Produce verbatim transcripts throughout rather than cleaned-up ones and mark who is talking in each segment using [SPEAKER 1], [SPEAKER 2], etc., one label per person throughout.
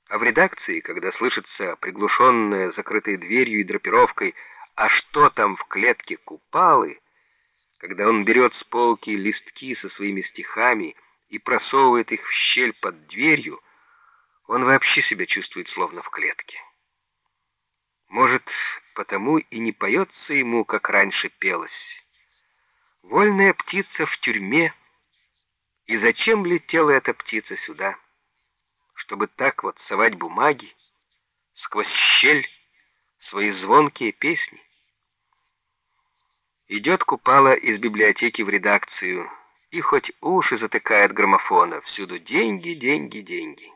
[SPEAKER 1] А в редакции, когда слышится приглушенная закрытой дверью и драпировкой «А что там в клетке Купалы?», когда он берет с полки листки со своими стихами и просовывает их в щель под дверью, он вообще себя чувствует словно в клетке. Может, потому и не поется ему, как раньше пелось. Вольная птица в тюрьме. И зачем летела эта птица сюда? Чтобы так вот совать бумаги сквозь щель свои звонкие песни. Идет Купала из библиотеки в редакцию, и хоть уши затыкает граммофона, всюду деньги, деньги, деньги.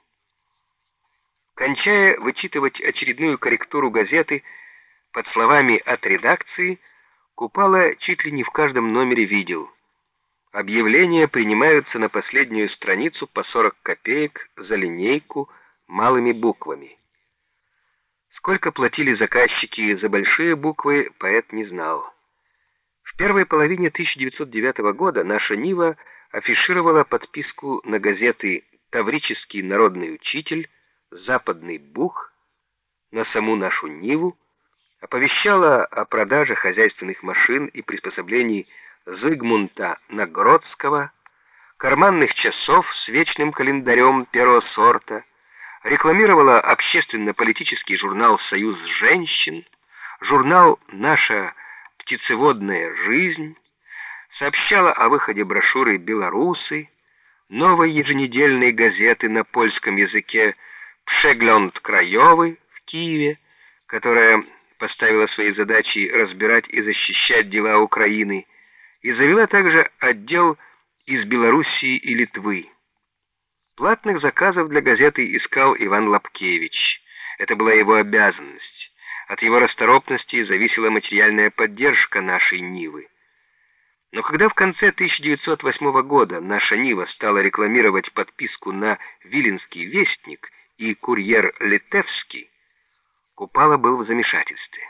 [SPEAKER 1] Кончая вычитывать очередную корректуру газеты под словами «от редакции», Купала чуть ли не в каждом номере видел: объявления принимаются на последнюю страницу по сорок копеек за линейку малыми буквами. Сколько платили заказчики за большие буквы, поэт не знал. В первой половине тысяча девятьсот девятого года наша Нива афишировала подписку на газеты «Таврический народный учитель», «Западный Буг», на саму нашу Ниву, оповещала о продаже хозяйственных машин и приспособлений Зигмунта Нагродского, карманных часов с вечным календарем первого сорта, рекламировала общественно-политический журнал «Союз женщин», журнал «Наша птицеводная жизнь», сообщала о выходе брошюры «Белорусы», новой еженедельной газеты на польском языке «Пшеглёнд Краёвый» в Киеве, которая поставила своей задачей разбирать и защищать дела Украины, и завела также отдел из Белоруссии и Литвы. Платных заказов для газеты искал Иван Лапкевич. Это была его обязанность. От его расторопности зависела материальная поддержка нашей Нивы. Но когда в конце тысяча девятьсот восьмого года наша Нива стала рекламировать подписку на «Виленский вестник» и «Курьер Литевский», Купала был в замешательстве.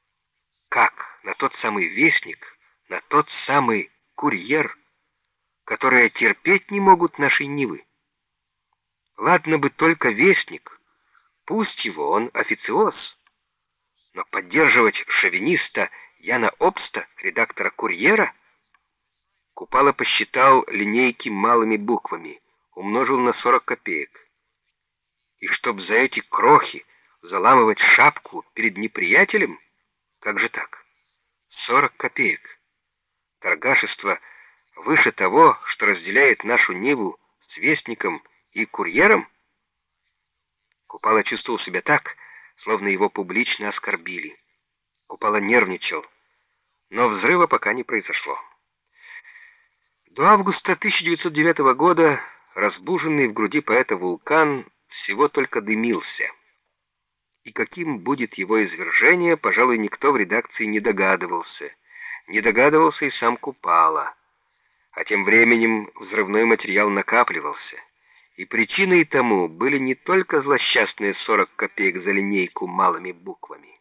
[SPEAKER 1] Как на тот самый «Вестник», на тот самый «Курьер», которые терпеть не могут нашей Нивы? Ладно бы только «Вестник», пусть его, он официоз, но поддерживать шовиниста Яна Обста, редактора «Курьера»? Купала посчитал линейки малыми буквами, умножил на сорок копеек. И чтоб за эти крохи заламывать шапку перед неприятелем? Как же так? сорок копеек. Торгашество выше того, что разделяет нашу Ниву с Вестником и Курьером? Купала чувствовал себя так, словно его публично оскорбили. Купала нервничал, но взрыва пока не произошло. До августа тысяча девятьсот девятого года разбуженный в груди поэта вулкан всего только дымился. И каким будет его извержение, пожалуй, никто в редакции не догадывался. Не догадывался и сам Купала. А тем временем взрывной материал накапливался. И причиной тому были не только злосчастные сорок копеек за линейку малыми буквами.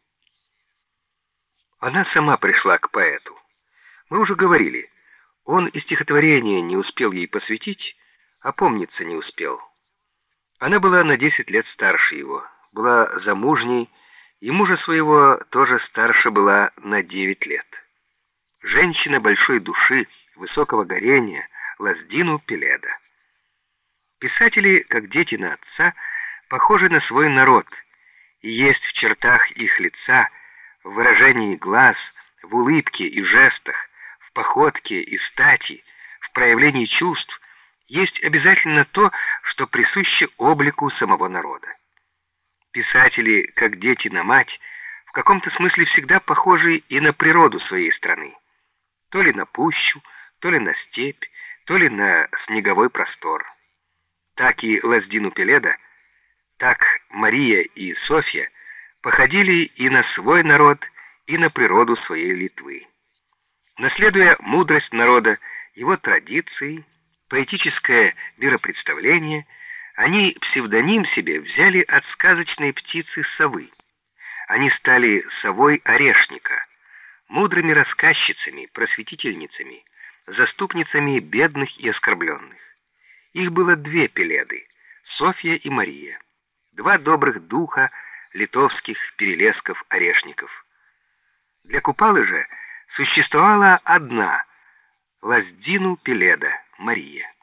[SPEAKER 1] Она сама пришла к поэту. Мы уже говорили, он и стихотворение не успел ей посвятить, опомниться не успел. Она была на десять лет старше его, была замужней, и мужа своего тоже старше была на девять лет. Женщина большой души, высокого горения, Лаздину Пеледа. Писатели, как дети на отца, похожи на свой народ, и есть в чертах их лица, в выражении глаз, в улыбке и жестах, в походке и стати, в проявлении чувств, есть обязательно то, что присуще облику самого народа. Писатели, как дети на мать, в каком-то смысле всегда похожи и на природу своей страны. То ли на пущу, то ли на степь, то ли на снеговой простор. Так и Лаздину Пеледа, так Мария и Софья походили и на свой народ, и на природу своей Литвы. Наследуя мудрость народа, его традиции, поэтическое миропредставление, они псевдоним себе взяли от сказочной птицы совы. Они стали совой орешника, мудрыми рассказчицами, просветительницами, заступницами бедных и оскорбленных. Их было две Пеледы — Софья и Мария. два добрых духа литовских перелесков-орешников. Для Купалы же существовала одна Лаздину Пеледа, Мария.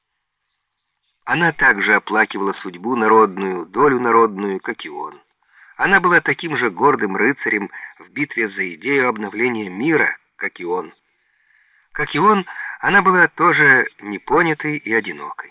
[SPEAKER 1] Она также оплакивала судьбу народную, долю народную, как и он. Она была таким же гордым рыцарем в битве за идею обновления мира, как и он. Как и он, она была тоже непонятой и одинокой.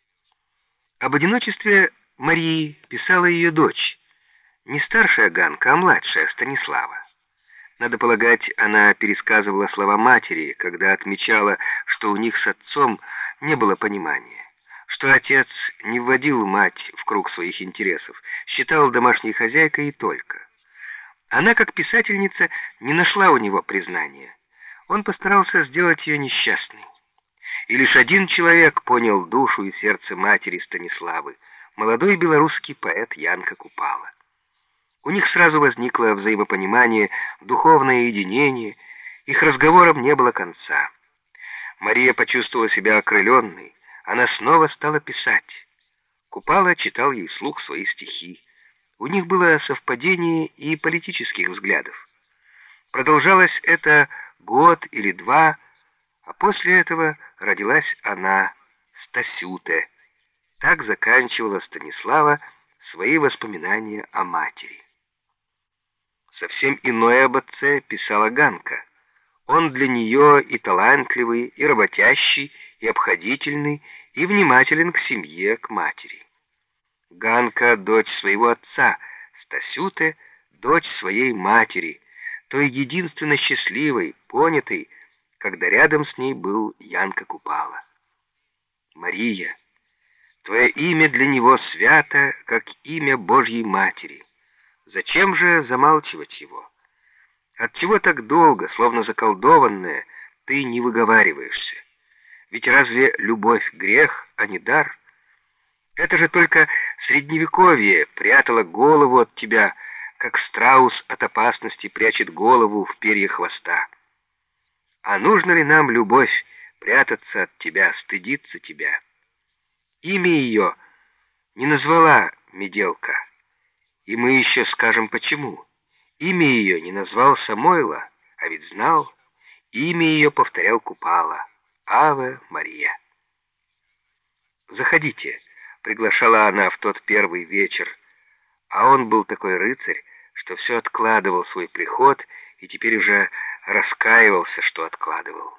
[SPEAKER 1] Об одиночестве Марии писала ее дочь, не старшая Ганка, а младшая Станислава. Надо полагать, она пересказывала слова матери, когда отмечала, что у них с отцом не было понимания, что отец не вводил мать в круг своих интересов, считал домашней хозяйкой и только. Она, как писательница, не нашла у него признания. Он постарался сделать ее несчастной. И лишь один человек понял душу и сердце матери Станиславы, молодой белорусский поэт Янка Купала. У них сразу возникло взаимопонимание, духовное единение, их разговорам не было конца. Мария почувствовала себя окрыленной, она снова стала писать. Купала читал ей вслух свои стихи. У них было совпадение и политических взглядов. Продолжалось это год или два, а после этого родилась она, Стасюте. Так заканчивала Станислава свои воспоминания о матери. Совсем иное об отце писала Ганка. Он для нее и талантливый, и работящий, и обходительный, и внимателен к семье, к матери. Ганка — дочь своего отца, Стасюте — дочь своей матери, той единственно счастливой, понятой, когда рядом с ней был Янка Купала. Мария, твое имя для него свято, как имя Божьей Матери. Зачем же замалчивать его? Отчего так долго, словно заколдованная, ты не выговариваешься? Ведь разве любовь грех, а не дар? Это же только средневековье прятало голову от тебя, как страус от опасности прячет голову в перья хвоста. А нужно ли нам, любовь, прятаться от тебя, стыдиться тебя? Имя ее не назвала Меделка, и мы еще скажем почему. Имя ее не назвал Самойла, а ведь знал. Имя ее повторял Купала. Аве Мария. «Заходите», — приглашала она в тот первый вечер, а он был такой рыцарь, что все откладывал свой приход и теперь уже раскаивался, что откладывал.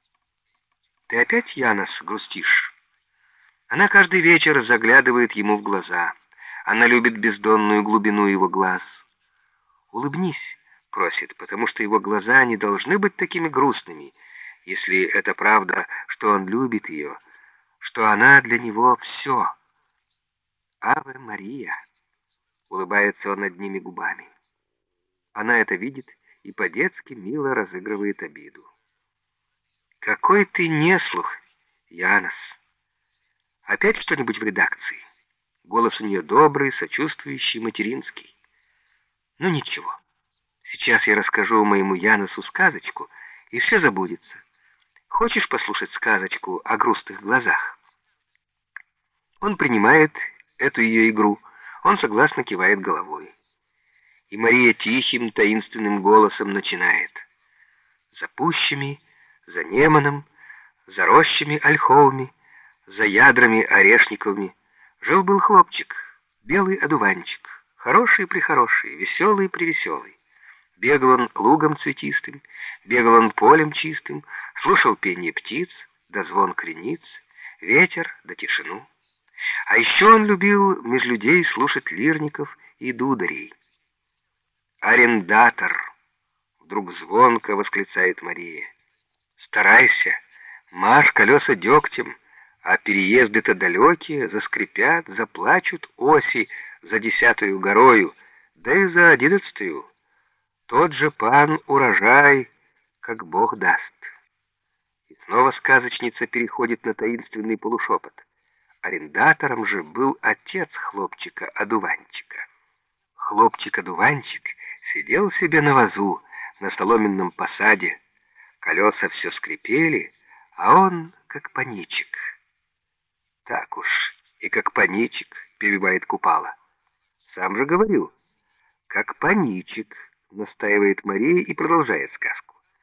[SPEAKER 1] «Ты опять, Янос, грустишь?» Она каждый вечер заглядывает ему в глаза. Она любит бездонную глубину его глаз. «Улыбнись», — просит, потому что его глаза не должны быть такими грустными, если это правда, что он любит ее, что она для него все. «Аве Мария», — улыбается он одними губами. Она это видит и по-детски мило разыгрывает обиду. «Какой ты неслух, Янос! Опять что-нибудь в редакции?» Голос у нее добрый, сочувствующий, материнский. «Ну ничего, сейчас я расскажу моему Яносу сказочку, и все забудется. Хочешь послушать сказочку о грустных глазах?» Он принимает эту ее игру, он согласно кивает головой. И Мария тихим, таинственным голосом начинает. «За пущами, за Неманом, за рощами ольховыми, за ядрами орешниковыми жил-был хлопчик, белый одуванчик, хороший-прехороший, веселый-превеселый. Бегал он лугом цветистым, бегал он полем чистым, слушал пение птиц, да звон крениц, ветер да тишину. А еще он любил меж людей слушать лирников и дударей. «Арендатор!» — вдруг звонко восклицает Мария. «Старайся, марш колеса дегтем, а переезды-то далекие, заскрипят, заплачут оси за десятую горою, да и за одиннадцатую. Тот же пан урожай, как Бог даст». И снова сказочница переходит на таинственный полушепот. Арендатором же был отец хлопчика-одуванчика. Хлопчик-одуванчик сидел себе на вазу, на соломенном посаде. Колеса все скрипели, а он как паничек. «Так уж, и как паничек», — перебивает Купала. Сам же говорю, как паничек, настаивает Мария и продолжает сказку.